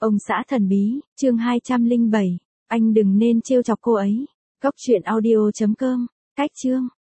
Ông xã thần bí, chương 207. Anh đừng nên trêu chọc cô ấy. Cốc truyện audio.com. Cách chương.